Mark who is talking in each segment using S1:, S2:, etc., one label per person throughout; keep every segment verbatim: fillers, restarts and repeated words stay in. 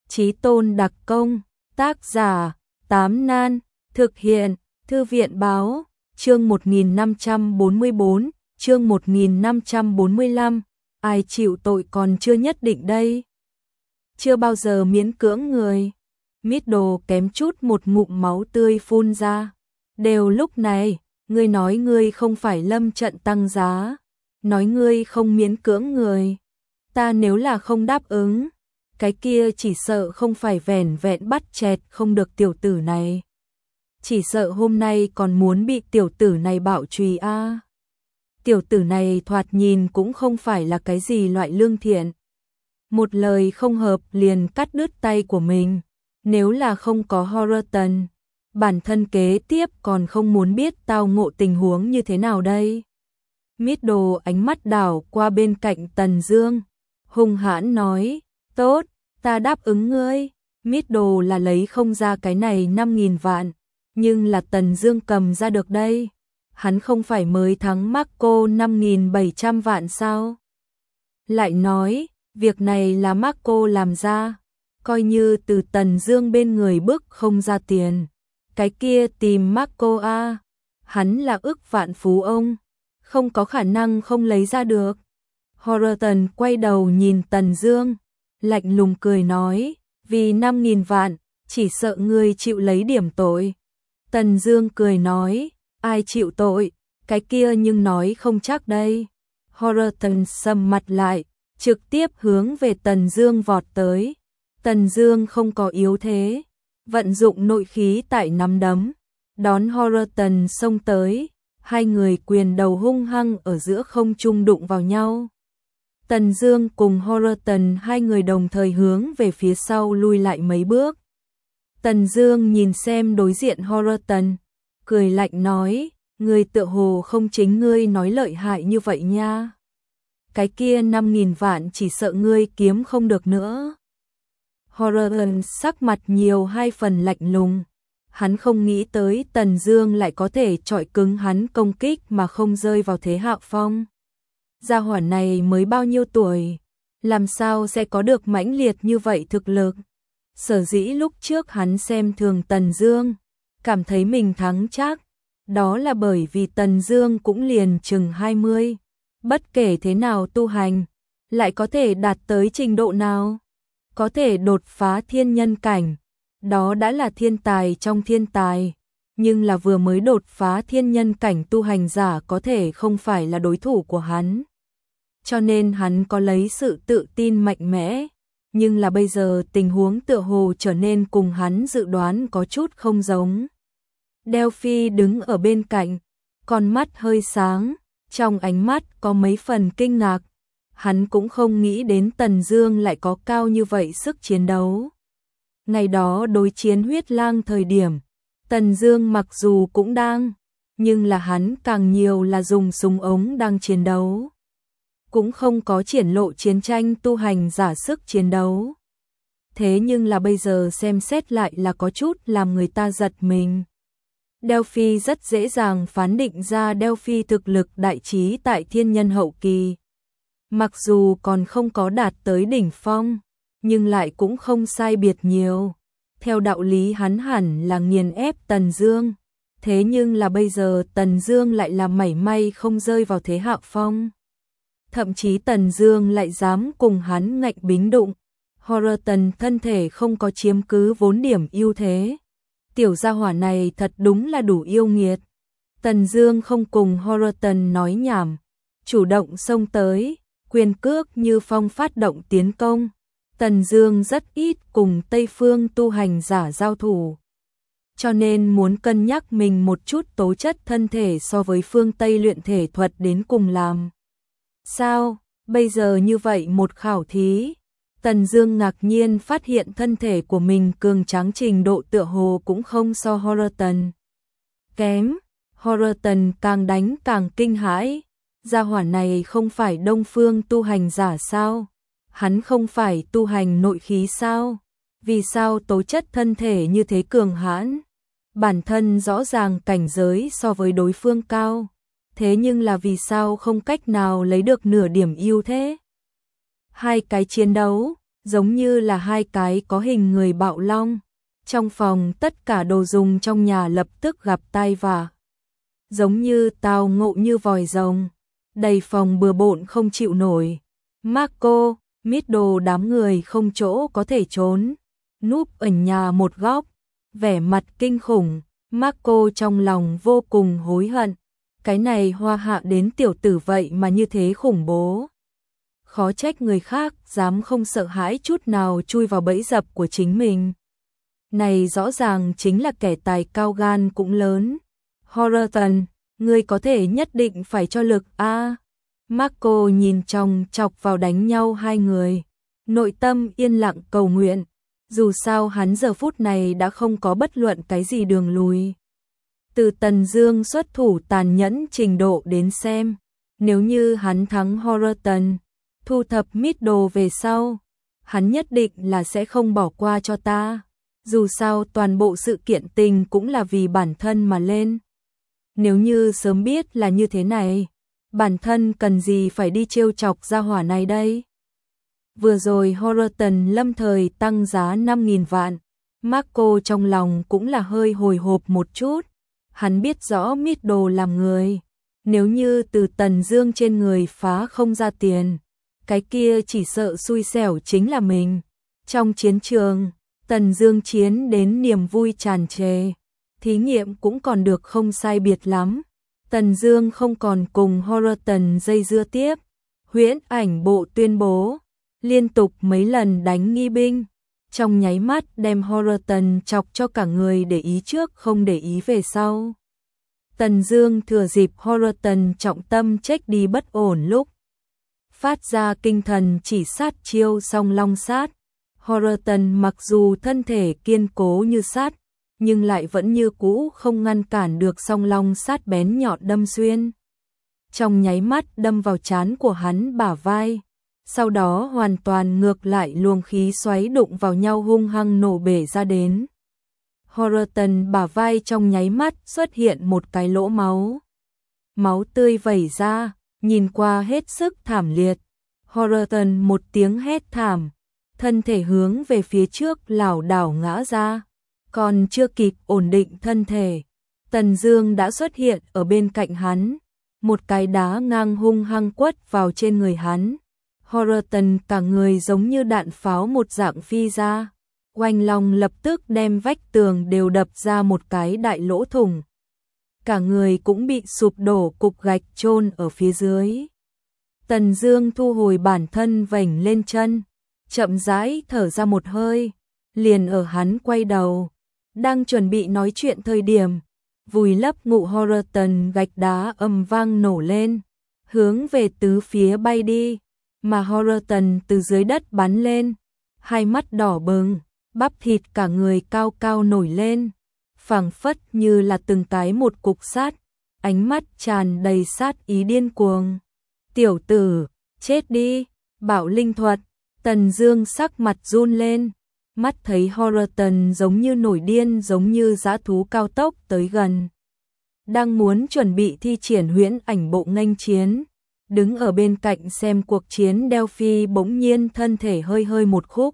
S1: Chí tôn đặc công, tác giả, Tám Nan, thực hiện, Thư viện báo, chương một nghìn năm trăm bốn mươi bốn, chương một nghìn năm trăm bốn mươi lăm, ai chịu tội còn chưa nhất định đây. Chưa bao giờ miễn cưỡng người. Middle kém chút một ngụm máu tươi phun ra. Đều lúc này, ngươi nói ngươi không phải lâm trận tăng giá, nói ngươi không miễn cưỡng người. Ta nếu là không đáp ứng, cái kia chỉ sợ không phải vẻn vẹn bắt chẹt không được tiểu tử này. Chỉ sợ hôm nay còn muốn bị tiểu tử này bạo trùy a. À. Tiểu tử này thoạt nhìn cũng không phải là cái gì loại lương thiện. Một lời không hợp liền cắt đứt tay của mình. Nếu là không có Horton, bản thân kế tiếp còn không muốn biết tao ngộ tình huống như thế nào đây. Middle ánh mắt đảo qua bên cạnh Tần Dương, hung hãn nói, tốt, ta đáp ứng ngươi. Middle là lấy không ra cái này năm nghìn vạn, nhưng là Tần Dương cầm ra được đây. Hắn không phải mới thắng Marco năm nghìn bảy trăm vạn sao? Lại nói, việc này là Marco làm ra, coi như từ Tần Dương bên người bức không ra tiền. Cái kia tìm Marco a, hắn là ức vạn phú ông, không có khả năng không lấy ra được. Horton quay đầu nhìn Tần Dương, lạnh lùng cười nói, vì năm nghìn vạn, chỉ sợ ngươi chịu lấy điểm tội. Tần Dương cười nói, ai chịu tội, cái kia nhưng nói không chắc đây. Horton sầm mặt lại, trực tiếp hướng về Tần Dương vọt tới. Tần Dương không có yếu thế, vận dụng nội khí tại nắm đấm, đón Horton xông tới, hai người quyền đầu hung hăng ở giữa không trung đụng vào nhau. Tần Dương cùng Horton hai người đồng thời hướng về phía sau lui lại mấy bước. Tần Dương nhìn xem đối diện Horton, cười lạnh nói, ngươi tựa hồ không chính ngươi nói lợi hại như vậy nha. Cái kia năm nghìn vạn chỉ sợ ngươi kiếm không được nữa. Horton sắc mặt nhiều hai phần lạnh lùng. Hắn không nghĩ tới Tần Dương lại có thể chọi cứng hắn công kích mà không rơi vào thế hạ phong. Gia hỏa này mới bao nhiêu tuổi, làm sao sẽ có được mãnh liệt như vậy thực lực. Sở dĩ lúc trước hắn xem thường Tần Dương, cảm thấy mình thắng chắc, đó là bởi vì Tần Dương cũng liền chừng hai mươi, bất kể thế nào tu hành, lại có thể đạt tới trình độ nào, có thể đột phá thiên nhân cảnh, đó đã là thiên tài trong thiên tài, nhưng là vừa mới đột phá thiên nhân cảnh tu hành giả có thể không phải là đối thủ của hắn. Cho nên hắn có lấy sự tự tin mạnh mẽ, nhưng là bây giờ tình huống tựa hồ trở nên cùng hắn dự đoán có chút không giống. Delphi đứng ở bên cạnh, con mắt hơi sáng, trong ánh mắt có mấy phần kinh ngạc. Hắn cũng không nghĩ đến Tần Dương lại có cao như vậy sức chiến đấu. Ngày đó đối chiến huyết lang thời điểm, Tần Dương mặc dù cũng đang, nhưng là hắn càng nhiều là dùng súng ống đang chiến đấu, cũng không có triển lộ chiến tranh tu hành giả sức chiến đấu. Thế nhưng là bây giờ xem xét lại là có chút làm người ta giật mình. Delphi rất dễ dàng phán định ra Delphi thực lực đại trí tại thiên nhân hậu kỳ. Mặc dù còn không có đạt tới đỉnh phong, nhưng lại cũng không sai biệt nhiều. Theo đạo lý hắn hẳn là nghiền ép Tần Dương, thế nhưng là bây giờ Tần Dương lại là mảy may không rơi vào thế hạ phong. Thậm chí Tần Dương lại dám cùng hắn ngạnh bính đụng. Horton thân thể không có chiếm cứ vốn điểm ưu thế. Tiểu gia hỏa này thật đúng là đủ yêu nghiệt. Tần Dương không cùng Horton nói nhảm, chủ động xông tới, quyền cước như phong phát động tiến công. Tần Dương rất ít cùng Tây phương tu hành giả giao thủ, cho nên muốn cân nhắc mình một chút tố chất thân thể so với phương Tây luyện thể thuật đến cùng làm. Sao, bây giờ như vậy một khảo thí, Tần Dương ngạc nhiên phát hiện thân thể của mình cường tráng trình độ tựa hồ cũng không so Horton kém. Horton càng đánh càng kinh hãi, gia hỏa này không phải Đông phương tu hành giả sao? Hắn không phải tu hành nội khí sao? Vì sao tố chất thân thể như thế cường hãn? Bản thân rõ ràng cảnh giới so với đối phương cao, thế nhưng là vì sao không cách nào lấy được nửa điểm ưu thế? Hai cái chiến đấu, giống như là hai cái có hình người bạo long. Trong phòng tất cả đồ dùng trong nhà lập tức gặp tai vạ. Giống như tao ngộ như vòi rồng, đầy phòng bừa bộn không chịu nổi. Marco, Middle đám người không chỗ có thể trốn, núp ở nhà một góc, vẻ mặt kinh khủng. Marco trong lòng vô cùng hối hận, cái này hoa hạ đến tiểu tử vậy mà như thế khủng bố. Khó trách người khác dám không sợ hãi chút nào chui vào bẫy dập của chính mình. Này rõ ràng chính là kẻ tài cao gan cũng lớn. Horton, ngươi có thể nhất định phải cho lực a. À. Marco nhìn chòng chọc vào đánh nhau hai người, nội tâm yên lặng cầu nguyện, dù sao hắn giờ phút này đã không có bất luận cái gì đường lùi. Từ Tần Dương xuất thủ tàn nhẫn trình độ đến xem, nếu như hắn thắng Horton, thu thập Middle về sau, hắn nhất định là sẽ không bỏ qua cho ta. Dù sao toàn bộ sự kiện tình cũng là vì bản thân mà lên. Nếu như sớm biết là như thế này, bản thân cần gì phải đi trêu chọc gia hỏa này đây. Vừa rồi Horton lâm thời tăng giá năm nghìn vạn, Marco trong lòng cũng là hơi hồi hộp một chút. Hắn biết rõ Middle làm người, nếu như từ Tần Dương trên người phá không ra tiền, cái kia chỉ sợ xui xẻo chính là mình. Trong chiến trường, Tần Dương chiến đến niềm vui tràn trề, thí nghiệm cũng còn được không sai biệt lắm. Tần Dương không còn cùng Horton dây dưa tiếp, huyễn ảnh bộ tuyên bố, liên tục mấy lần đánh nghi binh, trong nháy mắt đem Horton chọc cho cả người để ý trước không để ý về sau. Tần Dương thừa dịp Horton trọng tâm chết đi bất ổn lúc phát ra kinh thần chỉ sát chiêu song long sát. Horton mặc dù thân thể kiên cố như sắt, nhưng lại vẫn như cũ không ngăn cản được song long sát bén nhọn đâm xuyên. Trong nháy mắt đâm vào trán của hắn bả vai, sau đó hoàn toàn ngược lại luồng khí xoáy đụng vào nhau hung hăng nổ bể ra đến. Horton bả vai trong nháy mắt xuất hiện một cái lỗ máu. Máu tươi vẩy ra, nhìn qua hết sức thảm liệt. Horton một tiếng hét thảm, thân thể hướng về phía trước lảo đảo ngã ra, còn chưa kịp ổn định thân thể, Tần Dương đã xuất hiện ở bên cạnh hắn, một cái đá ngang hung hăng quất vào trên người hắn. Horton cả người giống như đạn pháo một dạng phi ra, oanh long lập tức đem vách tường đều đập ra một cái đại lỗ thủng. Cả người cũng bị sụp đổ cục gạch chôn ở phía dưới. Tần Dương thu hồi bản thân vểnh lên chân, chậm rãi thở ra một hơi, liền ở hắn quay đầu, đang chuẩn bị nói chuyện thời điểm, vùi lấp ngụ Horton gạch đá ầm vang nổ lên, hướng về tứ phía bay đi, mà Horton từ dưới đất bắn lên, hai mắt đỏ bừng, bắp thịt cả người cao cao nổi lên, phảng phất như là từng cái một cục sắt, ánh mắt tràn đầy sát ý điên cuồng. Tiểu tử, chết đi, Bảo linh thuật. Tần Dương sắc mặt run lên, mắt thấy Horton giống như nổi điên giống như dã thú cao tốc tới gần. Đang muốn chuẩn bị thi triển huyễn ảnh bộ nghênh chiến, đứng ở bên cạnh xem cuộc chiến Delphi bỗng nhiên thân thể hơi hơi một khúc.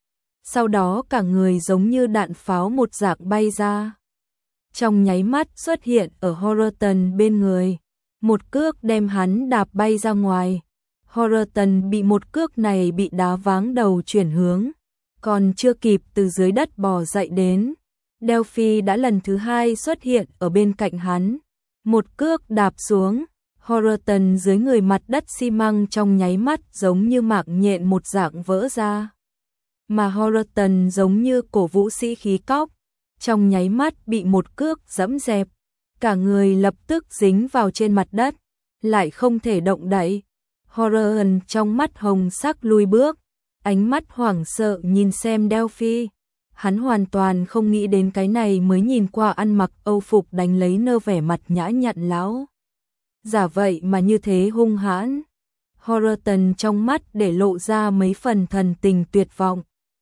S1: Sau đó cả người giống như đạn pháo một dạng bay ra. Trong nháy mắt xuất hiện ở Horton bên người, một cước đem hắn đạp bay ra ngoài. Horton bị một cước này bị đá váng đầu chuyển hướng, còn chưa kịp từ dưới đất bò dậy đến, Delphi đã lần thứ hai xuất hiện ở bên cạnh hắn, một cước đạp xuống, Horton dưới người mặt đất xi măng trong nháy mắt giống như mạng nhện một dạng vỡ ra. Mà Horton giống như cổ vũ sĩ khí cóc, trong nháy mắt bị một cước giẫm dẹp, cả người lập tức dính vào trên mặt đất, lại không thể động đậy. Horton trong mắt hồng sắc lùi bước, ánh mắt hoảng sợ nhìn xem Delphi. Hắn hoàn toàn không nghĩ đến cái này mới nhìn qua ăn mặc Âu phục đánh lấy nơ vẻ mặt nhã nhặn lão giả vậy mà như thế hung hãn. Horton trong mắt để lộ ra mấy phần thần tình tuyệt vọng.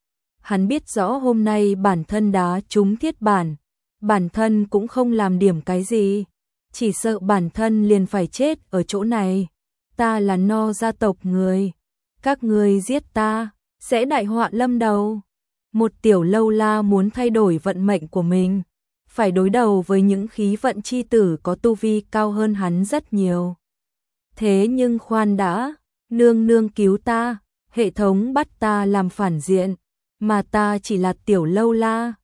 S1: Hắn biết rõ hôm nay bản thân đá trúng thiết bản, bản thân cũng không làm điểm cái gì, chỉ sợ bản thân liền phải chết ở chỗ này. Ta là No gia tộc người, các ngươi giết ta, sẽ đại họa lâm đầu. Một tiểu lâu la muốn thay đổi vận mệnh của mình, phải đối đầu với những khí vận chi tử có tu vi cao hơn hắn rất nhiều. Thế nhưng khoan đã, nương nương cứu ta, hệ thống bắt ta làm phản diện, mà ta chỉ là tiểu lâu la.